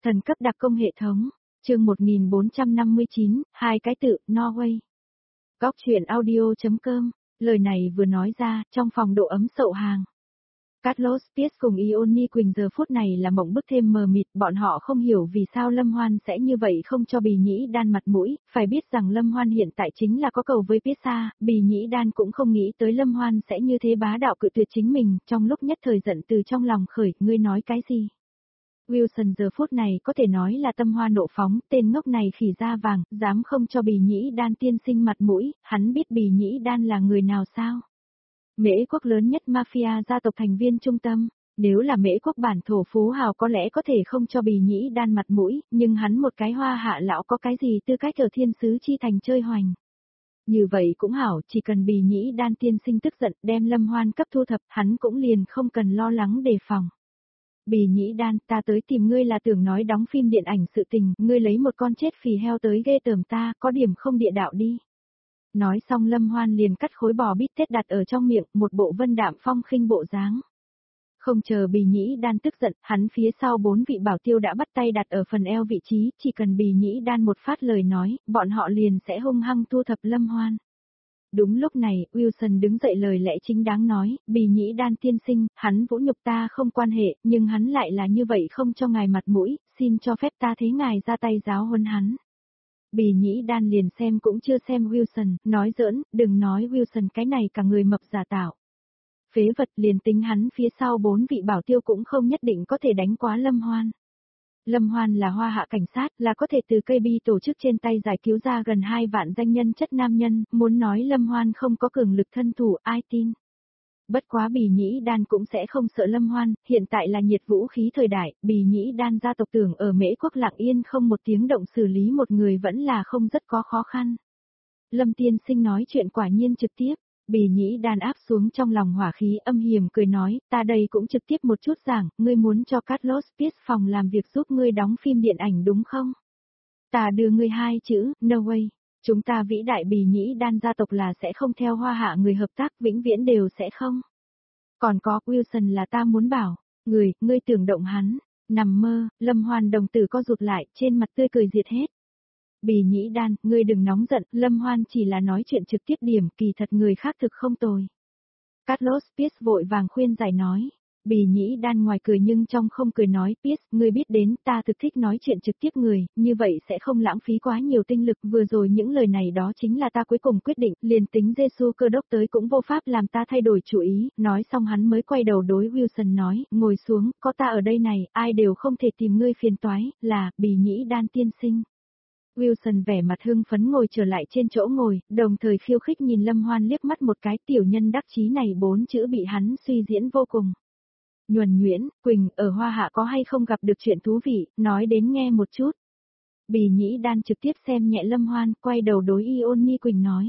Thần cấp đặc công hệ thống, chương 1459, hai cái tự, Norway. Góc truyện audio.com, lời này vừa nói ra, trong phòng độ ấm sậu hàng. Carlos Pierce cùng Ioni Quỳnh giờ phút này là mộng bức thêm mờ mịt, bọn họ không hiểu vì sao Lâm Hoan sẽ như vậy không cho Bì Nhĩ Đan mặt mũi, phải biết rằng Lâm Hoan hiện tại chính là có cầu với Pisa, Bì Nhĩ Đan cũng không nghĩ tới Lâm Hoan sẽ như thế bá đạo cự tuyệt chính mình, trong lúc nhất thời giận từ trong lòng khởi, ngươi nói cái gì? Wilson giờ phút này có thể nói là tâm hoa nộ phóng, tên ngốc này khỉ da vàng, dám không cho Bì Nhĩ Đan tiên sinh mặt mũi, hắn biết Bì Nhĩ Đan là người nào sao? Mễ quốc lớn nhất mafia gia tộc thành viên trung tâm, nếu là Mễ quốc bản thổ phú hào có lẽ có thể không cho Bì Nhĩ Đan mặt mũi, nhưng hắn một cái hoa hạ lão có cái gì tư cách ở thiên sứ chi thành chơi hoành. Như vậy cũng hảo, chỉ cần Bì Nhĩ Đan tiên sinh tức giận đem Lâm Hoan cấp thu thập, hắn cũng liền không cần lo lắng đề phòng. Bì Nhĩ Đan, ta tới tìm ngươi là tưởng nói đóng phim điện ảnh sự tình, ngươi lấy một con chết phì heo tới ghê tởm ta, có điểm không địa đạo đi. Nói xong Lâm Hoan liền cắt khối bò bít tết đặt ở trong miệng, một bộ vân đạm phong khinh bộ dáng. Không chờ Bì Nhĩ Đan tức giận, hắn phía sau 4 vị bảo tiêu đã bắt tay đặt ở phần eo vị trí, chỉ cần Bì Nhĩ Đan một phát lời nói, bọn họ liền sẽ hung hăng thu thập Lâm Hoan. Đúng lúc này, Wilson đứng dậy lời lẽ chính đáng nói, Bì Nhĩ Đan tiên sinh, hắn vũ nhục ta không quan hệ, nhưng hắn lại là như vậy không cho ngài mặt mũi, xin cho phép ta thế ngài ra tay giáo huấn hắn. Bì Nhĩ Đan liền xem cũng chưa xem Wilson, nói giỡn, đừng nói Wilson cái này cả người mập giả tạo. Phế vật liền tính hắn phía sau 4 vị bảo tiêu cũng không nhất định có thể đánh quá Lâm Hoan. Lâm Hoan là hoa hạ cảnh sát, là có thể từ KB tổ chức trên tay giải cứu ra gần 2 vạn danh nhân chất nam nhân, muốn nói Lâm Hoan không có cường lực thân thủ, ai tin. Bất quá Bì Nhĩ Đan cũng sẽ không sợ Lâm Hoan, hiện tại là nhiệt vũ khí thời đại, Bì Nhĩ Đan gia tộc tưởng ở Mễ quốc lặng yên không một tiếng động xử lý một người vẫn là không rất có khó khăn. Lâm tiên sinh nói chuyện quả nhiên trực tiếp. Bì Nhĩ Đan áp xuống trong lòng hỏa khí âm hiểm cười nói, ta đây cũng trực tiếp một chút giảng, ngươi muốn cho Carlos Pierce phòng làm việc giúp ngươi đóng phim điện ảnh đúng không? Ta đưa ngươi 2 chữ, no way. Chúng ta vĩ đại Bì Nhĩ Đan gia tộc là sẽ không theo hoa hạ người hợp tác, vĩnh viễn đều sẽ không. Còn có Wilson là ta muốn bảo, ngươi tưởng động hắn, nằm mơ, Lâm Hoan đồng tử co rụt lại, trên mặt tươi cười diệt hết. Bì Nhĩ Đan, ngươi đừng nóng giận, Lâm Hoan chỉ là nói chuyện trực tiếp điểm, kỳ thật người khác thực không tồi. Carlos Pierce vội vàng khuyên giải nói. Bì Nhĩ Đan ngoài cười nhưng trong không cười nói, Pierce, ngươi biết đến, ta thực thích nói chuyện trực tiếp người, như vậy sẽ không lãng phí quá nhiều tinh lực, vừa rồi những lời này đó chính là ta cuối cùng quyết định, liền tính Giêsu Cơ Đốc tới cũng vô pháp làm ta thay đổi chủ ý, nói xong hắn mới quay đầu đối Wilson nói, ngồi xuống, có ta ở đây này, ai đều không thể tìm ngươi phiền toái, là, Bì Nhĩ Đan tiên sinh. Wilson vẻ mặt hưng phấn ngồi trở lại trên chỗ ngồi, đồng thời khiêu khích nhìn Lâm Hoan liếc mắt một cái, tiểu nhân đắc chí này 4 chữ bị hắn suy diễn vô cùng. Nhuần nhuyễn, Quỳnh, ở Hoa Hạ có hay không gặp được chuyện thú vị, nói đến nghe một chút. Bì Nhĩ Đan trực tiếp xem nhẹ Lâm Hoan, quay đầu đối Ioni Quỳnh nói.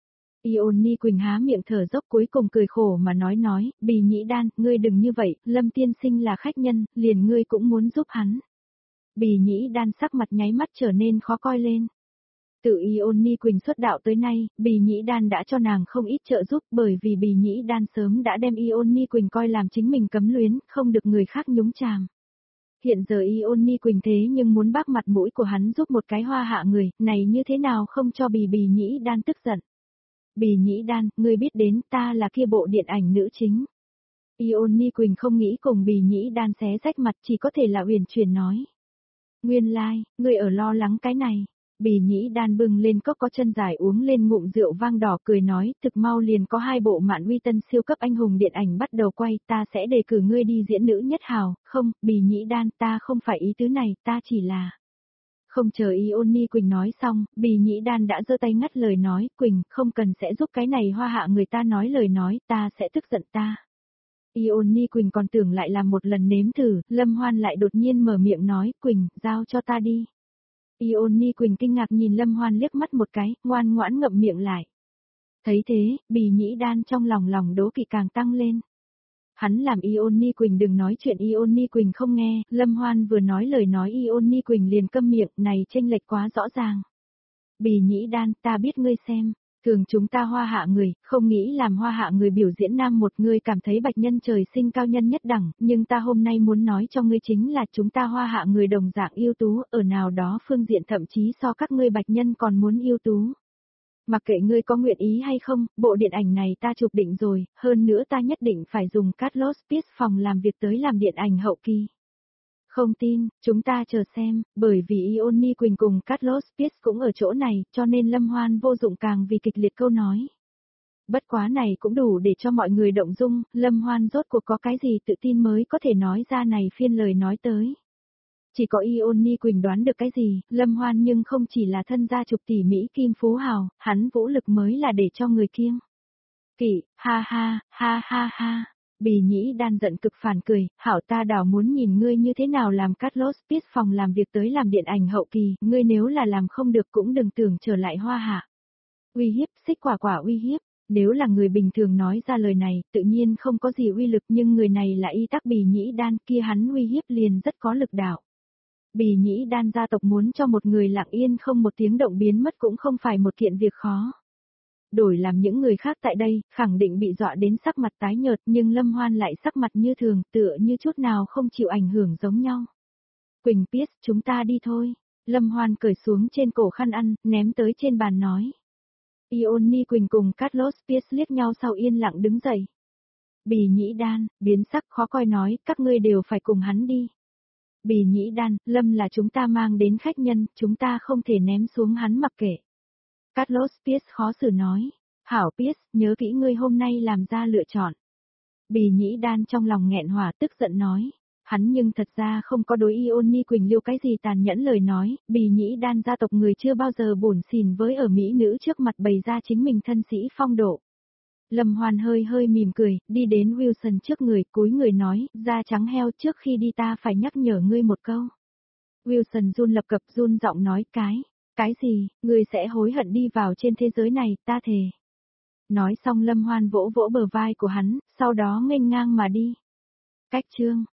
Ioni Quỳnh há miệng thở dốc cuối cùng cười khổ mà nói, Bì Nhĩ Đan, ngươi đừng như vậy, Lâm tiên sinh là khách nhân, liền ngươi cũng muốn giúp hắn. Bì Nhĩ Đan sắc mặt nháy mắt trở nên khó coi lên. Từ Ioni Quỳnh xuất đạo tới nay, Bì Nhĩ Đan đã cho nàng không ít trợ giúp bởi vì Bì Nhĩ Đan sớm đã đem Ioni Quỳnh coi làm chính mình cấm luyến, không được người khác nhúng chàm. Hiện giờ Ioni Quỳnh thế nhưng muốn bác mặt mũi của hắn giúp một cái hoa hạ người, này như thế nào không cho Bì Nhĩ Đan tức giận. Bì Nhĩ Đan, ngươi biết đến ta là kia bộ điện ảnh nữ chính. Ioni Quỳnh không nghĩ cùng Bì Nhĩ Đan xé rách mặt chỉ có thể là uyển chuyển nói. Nguyên lai, ngươi ở lo lắng cái này. Bì Nhĩ Đan bưng lên cốc có chân dài uống lên ngụm rượu vang đỏ cười nói, thực mau liền có 2 bộ Mạn Uy Tân siêu cấp anh hùng điện ảnh bắt đầu quay, ta sẽ đề cử ngươi đi diễn nữ nhất hào, không, Bì Nhĩ Đan ta không phải ý tứ này, ta chỉ là... Không chờ Ioni Quỳnh nói xong, Bì Nhĩ Đan đã giơ tay ngắt lời nói, Quỳnh, không cần sẽ giúp cái này hoa hạ người ta nói lời nói, ta sẽ tức giận ta. Ioni Quỳnh còn tưởng lại làm một lần nếm thử, Lâm Hoan lại đột nhiên mở miệng nói, Quỳnh, giao cho ta đi. Ioni Quỳnh kinh ngạc nhìn Lâm Hoan liếc mắt một cái, ngoan ngoãn ngậm miệng lại. Thấy thế, Bì Nhĩ Đan trong lòng đố kỵ càng tăng lên. Hắn làm Ioni Quỳnh đừng nói chuyện Ioni Quỳnh không nghe, Lâm Hoan vừa nói lời nói Ioni Quỳnh liền câm miệng, này chênh lệch quá rõ ràng. Bì Nhĩ Đan, ta biết ngươi xem. Thường chúng ta hoa hạ người, không nghĩ làm hoa hạ người biểu diễn nam một người cảm thấy bạch nhân trời sinh cao nhân nhất đẳng, nhưng ta hôm nay muốn nói cho ngươi chính là chúng ta hoa hạ người đồng dạng ưu tú, ở nào đó phương diện thậm chí so các ngươi bạch nhân còn muốn ưu tú. Mặc kệ ngươi có nguyện ý hay không, bộ điện ảnh này ta chụp định rồi, hơn nữa ta nhất định phải dùng Carlos Pierce phòng làm việc tới làm điện ảnh hậu kỳ. Không tin, chúng ta chờ xem, bởi vì Ioni Quỳnh cùng Carlos Pierce cũng ở chỗ này, cho nên Lâm Hoan vô dụng càng vì kịch liệt câu nói. Bất quá này cũng đủ để cho mọi người động dung, Lâm Hoan rốt cuộc có cái gì tự tin mới có thể nói ra này phiên lời nói tới. Chỉ có Ioni Quỳnh đoán được cái gì, Lâm Hoan nhưng không chỉ là thân gia chục tỷ Mỹ kim phú hào, hắn vũ lực mới là để cho người kiêng. Kỵ, ha ha, ha ha ha. Bì Nhĩ Đan giận cực phản cười, hảo ta đảo muốn nhìn ngươi như thế nào làm Carlos Pierce phòng làm việc tới làm điện ảnh hậu kỳ, ngươi nếu là làm không được cũng đừng tưởng trở lại hoa hạ. Uy hiếp, xích quả quả uy hiếp, nếu là người bình thường nói ra lời này, tự nhiên không có gì uy lực nhưng người này là y tắc Bì Nhĩ Đan kia hắn uy hiếp liền rất có lực đạo. Bì Nhĩ Đan gia tộc muốn cho một người lặng yên không một tiếng động biến mất cũng không phải một kiện việc khó. Đổi làm những người khác tại đây, khẳng định bị dọa đến sắc mặt tái nhợt nhưng Lâm Hoan lại sắc mặt như thường, tựa như chút nào không chịu ảnh hưởng giống nhau. Quỳnh Pierce, chúng ta đi thôi. Lâm Hoan cởi xuống trên cổ khăn ăn, ném tới trên bàn nói. Ioni Quỳnh cùng Carlos Pierce liếc nhau sau yên lặng đứng dậy. Bì Nhĩ Đan, biến sắc khó coi nói, các ngươi đều phải cùng hắn đi. Bì Nhĩ Đan, Lâm là chúng ta mang đến khách nhân, chúng ta không thể ném xuống hắn mặc kệ. Carlos Pierce khó xử nói, hảo Pierce, nhớ kỹ ngươi hôm nay làm ra lựa chọn. Bì Nhĩ Đan trong lòng nghẹn hỏa tức giận nói, hắn nhưng thật ra không có đối Ioni Quỳnh liêu cái gì tàn nhẫn lời nói, Bì Nhĩ Đan gia tộc người chưa bao giờ buồn xỉn với ở Mỹ nữ trước mặt bày ra chính mình thân sĩ phong độ. Lâm Hoan hơi hơi mỉm cười, đi đến Wilson trước người, cúi người nói, da trắng heo trước khi đi ta phải nhắc nhở ngươi một câu. Wilson run lập cập run giọng nói cái gì, ngươi sẽ hối hận đi vào trên thế giới này, ta thề. Nói xong Lâm Hoan vỗ vỗ bờ vai của hắn, sau đó nghênh ngang mà đi. Cách chương